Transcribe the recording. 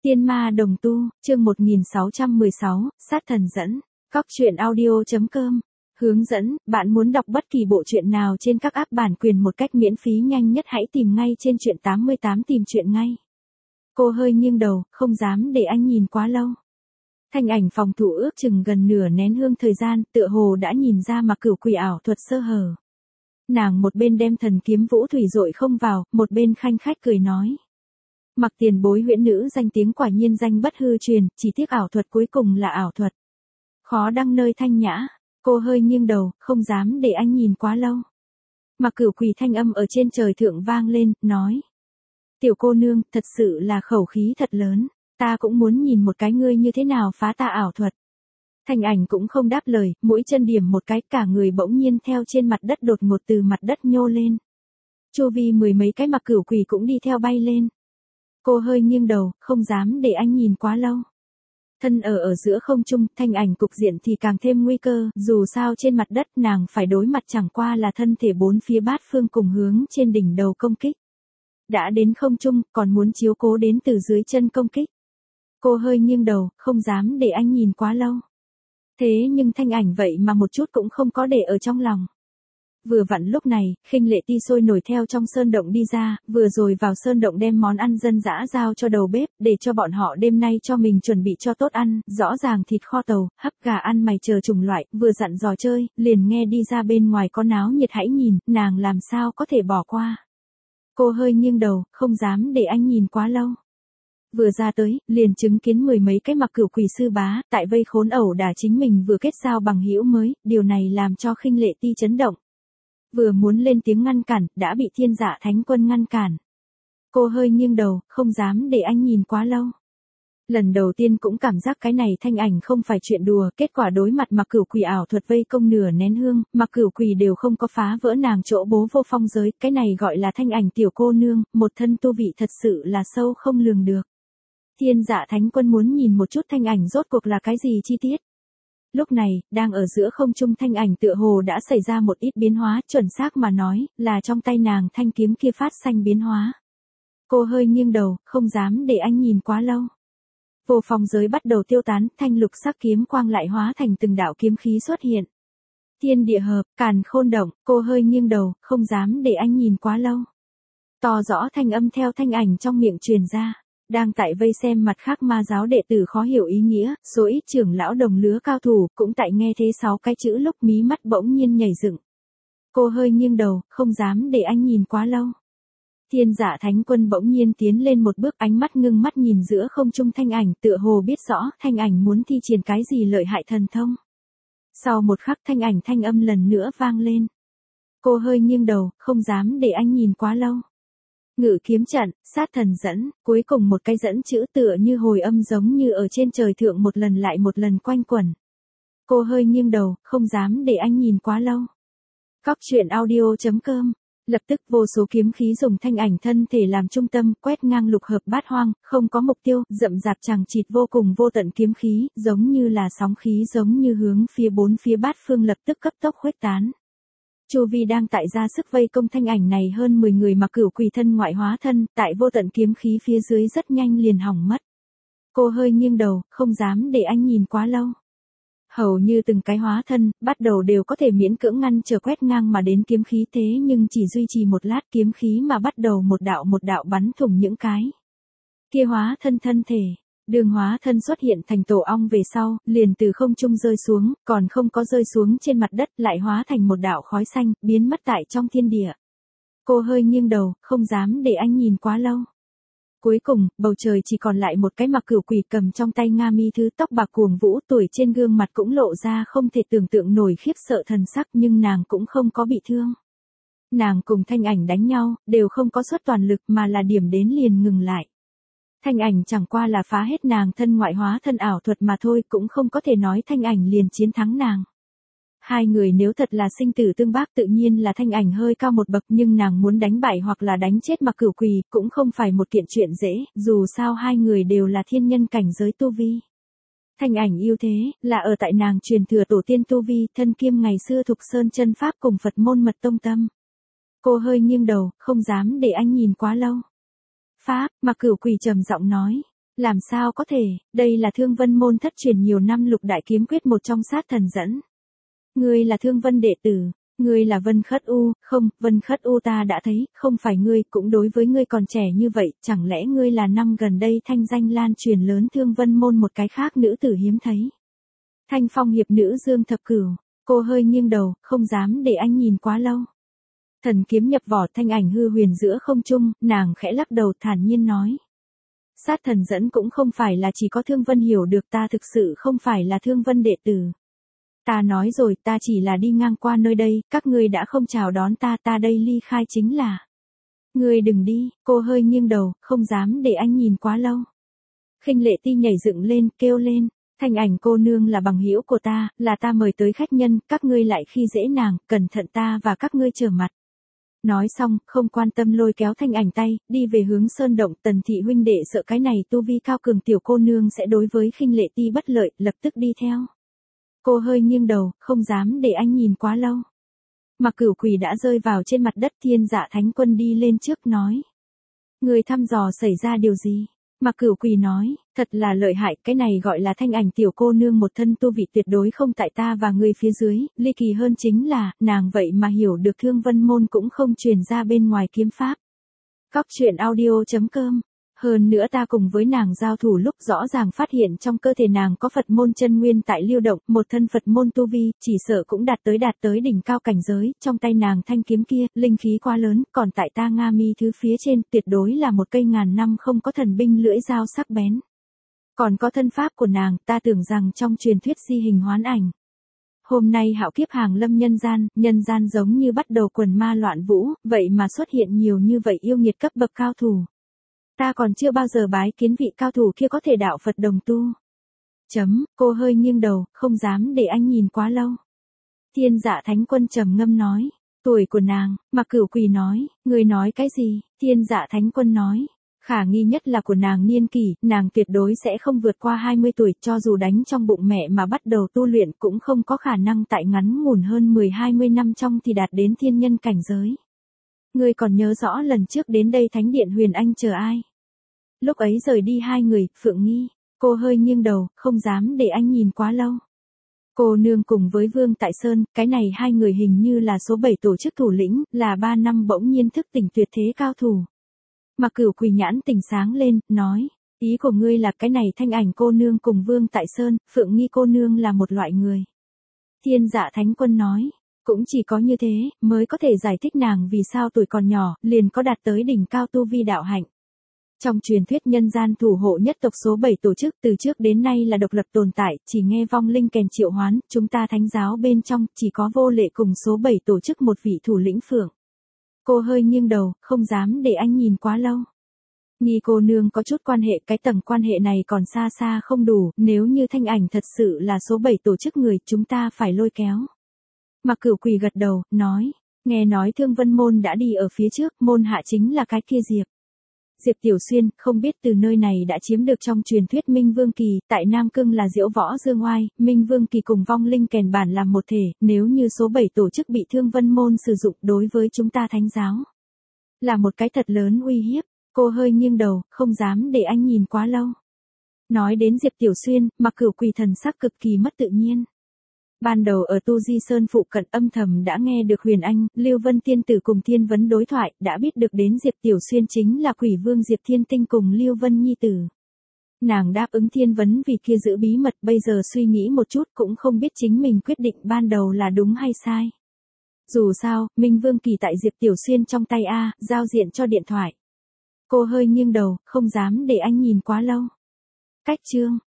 Tiên ma đồng tu, chương 1616, sát thần dẫn. Cóc truyện audio.com. Hướng dẫn, bạn muốn đọc bất kỳ bộ truyện nào trên các app bản quyền một cách miễn phí nhanh nhất hãy tìm ngay trên truyện 88 tìm truyện ngay. Cô hơi nghiêng đầu, không dám để anh nhìn quá lâu. Thanh ảnh phòng thủ ước chừng gần nửa nén hương thời gian, tựa hồ đã nhìn ra mà cửu quỷ ảo thuật sơ hở. Nàng một bên đem thần kiếm vũ thủy dội không vào, một bên khanh khách cười nói. Mặc tiền bối huyễn nữ danh tiếng quả nhiên danh bất hư truyền, chỉ tiếc ảo thuật cuối cùng là ảo thuật. Khó đăng nơi thanh nhã, cô hơi nghiêng đầu, không dám để anh nhìn quá lâu. Mặc cửu quỷ thanh âm ở trên trời thượng vang lên, nói. Tiểu cô nương, thật sự là khẩu khí thật lớn, ta cũng muốn nhìn một cái ngươi như thế nào phá ta ảo thuật. Thanh ảnh cũng không đáp lời, mũi chân điểm một cái, cả người bỗng nhiên theo trên mặt đất đột ngột từ mặt đất nhô lên. Chu vi mười mấy cái mặc cửu quỷ cũng đi theo bay lên. Cô hơi nghiêng đầu, không dám để anh nhìn quá lâu. Thân ở giữa không trung, thanh ảnh cục diện thì càng thêm nguy cơ, dù sao trên mặt đất nàng phải đối mặt chẳng qua là thân thể bốn phía bát phương cùng hướng trên đỉnh đầu công kích. Đã đến không trung, còn muốn chiếu cố đến từ dưới chân công kích. Cô hơi nghiêng đầu, không dám để anh nhìn quá lâu. Thế nhưng thanh ảnh vậy mà một chút cũng không có để ở trong lòng. Vừa vặn lúc này, Khinh Lệ Ti sôi nổi theo trong sơn động đi ra, vừa rồi vào sơn động đem món ăn dân dã giao cho đầu bếp, để cho bọn họ đêm nay cho mình chuẩn bị cho tốt ăn, rõ ràng thịt kho tàu, hấp gà ăn mày chờ chủng loại, vừa dặn dò chơi, liền nghe đi ra bên ngoài có náo nhiệt hãy nhìn, nàng làm sao có thể bỏ qua. Cô hơi nghiêng đầu, không dám để anh nhìn quá lâu. Vừa ra tới, liền chứng kiến mười mấy cái mặc cửu quỷ sư bá, tại vây khốn ẩu đả chính mình vừa kết giao bằng hữu mới, điều này làm cho Khinh Lệ Ti chấn động. Vừa muốn lên tiếng ngăn cản, đã bị Thiên Dạ Thánh Quân ngăn cản. Cô hơi nghiêng đầu, không dám để anh nhìn quá lâu. Lần đầu tiên cũng cảm giác cái này thanh ảnh không phải chuyện đùa, kết quả đối mặt mặc cửu quỷ ảo thuật vây công nửa nén hương, mặc cửu quỷ đều không có phá vỡ nàng chỗ bố vô phong giới, cái này gọi là thanh ảnh tiểu cô nương, một thân tu vị thật sự là sâu không lường được. Thiên Dạ Thánh Quân muốn nhìn một chút thanh ảnh rốt cuộc là cái gì chi tiết. Lúc này, đang ở giữa không trung thanh ảnh tựa hồ đã xảy ra một ít biến hóa, chuẩn xác mà nói, là trong tay nàng thanh kiếm kia phát sinh biến hóa. Cô hơi nghiêng đầu, không dám để anh nhìn quá lâu. Vô phong giới bắt đầu tiêu tán, thanh lục sắc kiếm quang lại hóa thành từng đạo kiếm khí xuất hiện. Thiên địa hợp, càn khôn động, cô hơi nghiêng đầu, không dám để anh nhìn quá lâu. To rõ thanh âm theo thanh ảnh trong miệng truyền ra. Đang tại vây xem mặt khác ma giáo đệ tử khó hiểu ý nghĩa, số ít trưởng lão đồng lứa cao thủ, cũng tại nghe thế 6 cái chữ lúc mí mắt bỗng nhiên nhảy dựng. Cô hơi nghiêng đầu, không dám để anh nhìn quá lâu. Thiên Dạ Thánh Quân bỗng nhiên tiến lên một bước, ánh mắt ngưng mắt nhìn giữa không trung thanh ảnh, tựa hồ biết rõ thanh ảnh muốn thi triển cái gì lợi hại thần thông. Sau một khắc thanh ảnh thanh âm lần nữa vang lên. Cô hơi nghiêng đầu, không dám để anh nhìn quá lâu. Ngự kiếm trận, sát thần dẫn, cuối cùng một cái dẫn chữ tựa như hồi âm giống như ở trên trời thượng một lần lại một lần quanh quẩn. Cô hơi nghiêng đầu, không dám để anh nhìn quá lâu. Cóc truyện audio.com. Lập tức vô số kiếm khí dùng thanh ảnh thân thể làm trung tâm, quét ngang lục hợp bát hoang, không có mục tiêu, rậm rạp chằng chịt vô cùng vô tận kiếm khí, giống như là sóng khí giống như hướng phía bốn phía bát phương lập tức cấp tốc khuếch tán. Chu vi đang tại ra sức vây công thanh ảnh này hơn 10 người mặc cửu quỷ thân ngoại hóa thân, tại vô tận kiếm khí phía dưới rất nhanh liền hỏng mất. Cô hơi nghiêng đầu, không dám để anh nhìn quá lâu. Hầu như từng cái hóa thân, bắt đầu đều có thể miễn cưỡng ngăn trở quét ngang mà đến kiếm khí thế nhưng chỉ duy trì một lát kiếm khí mà bắt đầu một đạo bắn thủng những cái. Kia hóa thân thân thể. Đường hóa thân xuất hiện thành tổ ong về sau, liền từ không trung rơi xuống, còn không có rơi xuống trên mặt đất lại hóa thành một đạo khói xanh, biến mất tại trong thiên địa. Cô hơi nghiêng đầu, không dám để anh nhìn quá lâu. Cuối cùng, bầu trời chỉ còn lại một cái mặc cửu quỷ cầm trong tay Nga mi thứ tóc bạc cuồng vũ, tuổi trên gương mặt cũng lộ ra không thể tưởng tượng nổi khiếp sợ thần sắc nhưng nàng cũng không có bị thương. Nàng cùng thanh ảnh đánh nhau, đều không có xuất toàn lực mà là điểm đến liền ngừng lại. Thanh ảnh chẳng qua là phá hết nàng thân ngoại hóa thân ảo thuật mà thôi, cũng không có thể nói thanh ảnh liền chiến thắng nàng. Hai người nếu thật là sinh tử tương bác tự nhiên là thanh ảnh hơi cao một bậc nhưng nàng muốn đánh bại hoặc là đánh chết mặc cửu quỷ cũng không phải một kiện chuyện dễ, dù sao hai người đều là thiên nhân cảnh giới tu vi. Thanh ảnh ưu thế, là ở tại nàng truyền thừa tổ tiên tu vi, thân kiêm ngày xưa Thục Sơn chân pháp cùng Phật môn mật tông tâm. Cô hơi nghiêng đầu, không dám để anh nhìn quá lâu. Pháp, mặc cửu quỷ trầm giọng nói. Làm sao có thể, đây là Thương Vân môn thất truyền nhiều năm lục đại kiếm quyết một trong sát thần dẫn. Ngươi là Thương Vân đệ tử, ngươi là Vân Khất U, không, Vân Khất U ta đã thấy, không phải ngươi, cũng đối với ngươi còn trẻ như vậy, chẳng lẽ ngươi là năm gần đây thanh danh lan truyền lớn Thương Vân môn một cái khác nữ tử hiếm thấy. Thanh phong hiệp nữ Dương Thập Cửu, cô hơi nghiêng đầu, không dám để anh nhìn quá lâu. Thần kiếm nhập vỏ thanh ảnh hư huyền giữa không trung, nàng khẽ lắc đầu thản nhiên nói. Sát thần dẫn cũng không phải là chỉ có Thương Vân hiểu được, ta thực sự không phải là Thương Vân đệ tử. Ta nói rồi, ta chỉ là đi ngang qua nơi đây, các ngươi đã không chào đón ta, ta đây ly khai chính là. Ngươi đừng đi, cô hơi nghiêng đầu, không dám để anh nhìn quá lâu. Khinh Lệ Ti nhảy dựng lên, kêu lên, thanh ảnh cô nương là bằng hữu của ta, là ta mời tới khách nhân, các ngươi lại khi dễ nàng, cẩn thận ta và các ngươi trở mặt. Nói xong, không quan tâm lôi kéo thanh ảnh tay, đi về hướng sơn động. Tần thị huynh đệ sợ cái này tu vi cao cường tiểu cô nương sẽ đối với Khinh Lệ Ti bất lợi, lập tức đi theo. Cô hơi nghiêng đầu, không dám để anh nhìn quá lâu. Mặc Cửu Quỳ đã rơi vào trên mặt đất, Thiên Dạ Thánh Quân đi lên trước nói. Người thăm dò xảy ra điều gì? Mặc Cửu Quỳ nói, thật là lợi hại, cái này gọi là thanh ảnh tiểu cô nương một thân tu vị tuyệt đối không tại ta và người phía dưới, ly kỳ hơn chính là, nàng vậy mà hiểu được Thương Vân môn cũng không truyền ra bên ngoài kiếm pháp. Cóc truyện audio.com. Hơn nữa ta cùng với nàng giao thủ lúc rõ ràng phát hiện trong cơ thể nàng có Phật môn chân nguyên tại lưu động, một thân Phật môn tu vi, chỉ sợ cũng đạt tới đỉnh cao cảnh giới, trong tay nàng thanh kiếm kia, linh khí quá lớn, còn tại ta Nga mi thứ phía trên, tuyệt đối là một cây ngàn năm không có thần binh lưỡi dao sắc bén. Còn có thân pháp của nàng, ta tưởng rằng trong truyền thuyết di hình hoán ảnh. Hôm nay hạo kiếp hàng lâm nhân gian giống như bắt đầu quần ma loạn vũ, vậy mà xuất hiện nhiều như vậy yêu nghiệt cấp bậc cao thủ. Ta còn chưa bao giờ bái kiến vị cao thủ kia có thể đạo Phật đồng tu. Cô hơi nghiêng đầu, không dám để anh nhìn quá lâu. Thiên Dạ Thánh Quân trầm ngâm nói, tuổi của nàng, Mặc Cửu Quỳ nói, người nói cái gì? Thiên Dạ Thánh Quân nói, khả nghi nhất là của nàng niên kỷ, nàng tuyệt đối sẽ không vượt qua 20 tuổi, cho dù đánh trong bụng mẹ mà bắt đầu tu luyện cũng không có khả năng tại ngắn ngủn hơn 10-20 năm trong thì đạt đến thiên nhân cảnh giới. Ngươi còn nhớ rõ lần trước đến đây Thánh Điện Huyền Anh chờ ai? Lúc ấy rời đi hai người, Phượng Nghi, cô hơi nghiêng đầu, không dám để anh nhìn quá lâu. Cô nương cùng với Vương Tại Sơn, cái này hai người hình như là số 7 tổ chức thủ lĩnh, là 3 năm bỗng nhiên thức tỉnh tuyệt thế cao thủ. Mặc Cửu Quỳ nhãn tỉnh sáng lên, nói, ý của ngươi là cái này thanh ảnh cô nương cùng Vương Tại Sơn, Phượng Nghi cô nương là một loại người. Thiên Dạ Thánh Quân nói. Cũng chỉ có như thế, mới có thể giải thích nàng vì sao tuổi còn nhỏ, liền có đạt tới đỉnh cao tu vi đạo hạnh. Trong truyền thuyết nhân gian thủ hộ nhất tộc số 7 tổ chức từ trước đến nay là độc lập tồn tại, chỉ nghe vong linh kèn triệu hoán, chúng ta thánh giáo bên trong, chỉ có Vô Lệ cùng số 7 tổ chức một vị thủ lĩnh Phượng. Cô hơi nghiêng đầu, không dám để anh nhìn quá lâu. Nghi cô nương có chút quan hệ, cái tầng quan hệ này còn xa xa không đủ, nếu như thanh ảnh thật sự là số 7 tổ chức người, chúng ta phải lôi kéo. Mặc Cửu Quỳ gật đầu, nói, nghe nói Thương Vân môn đã đi ở phía trước, môn hạ chính là cái kia Diệp. Diệp Tiểu Xuyên, không biết từ nơi này đã chiếm được trong truyền thuyết Minh Vương Kỳ, tại Nam Cương là Diễu Võ Dương Oai, Minh Vương Kỳ cùng vong linh kèn bản làm một thể, nếu như số 7 tổ chức bị Thương Vân môn sử dụng đối với chúng ta thánh giáo. Là một cái thật lớn uy hiếp, cô hơi nghiêng đầu, không dám để anh nhìn quá lâu. Nói đến Diệp Tiểu Xuyên, Mặc Cửu Quỳ thần sắc cực kỳ mất tự nhiên. Ban đầu ở Tu Di Sơn phụ cận âm thầm đã nghe được Huyền Anh, Lưu Vân Tiên Tử cùng Thiên Vấn đối thoại, đã biết được đến Diệp Tiểu Xuyên chính là Quỷ Vương Diệp Thiên Tinh cùng Lưu Vân Nhi Tử. Nàng đáp ứng Thiên Vấn vì kia giữ bí mật, bây giờ suy nghĩ một chút cũng không biết chính mình quyết định ban đầu là đúng hay sai. Dù sao, Minh Vương Kỳ tại Diệp Tiểu Xuyên trong tay A, giao diện cho điện thoại. Cô hơi nghiêng đầu, không dám để anh nhìn quá lâu. Cách chương.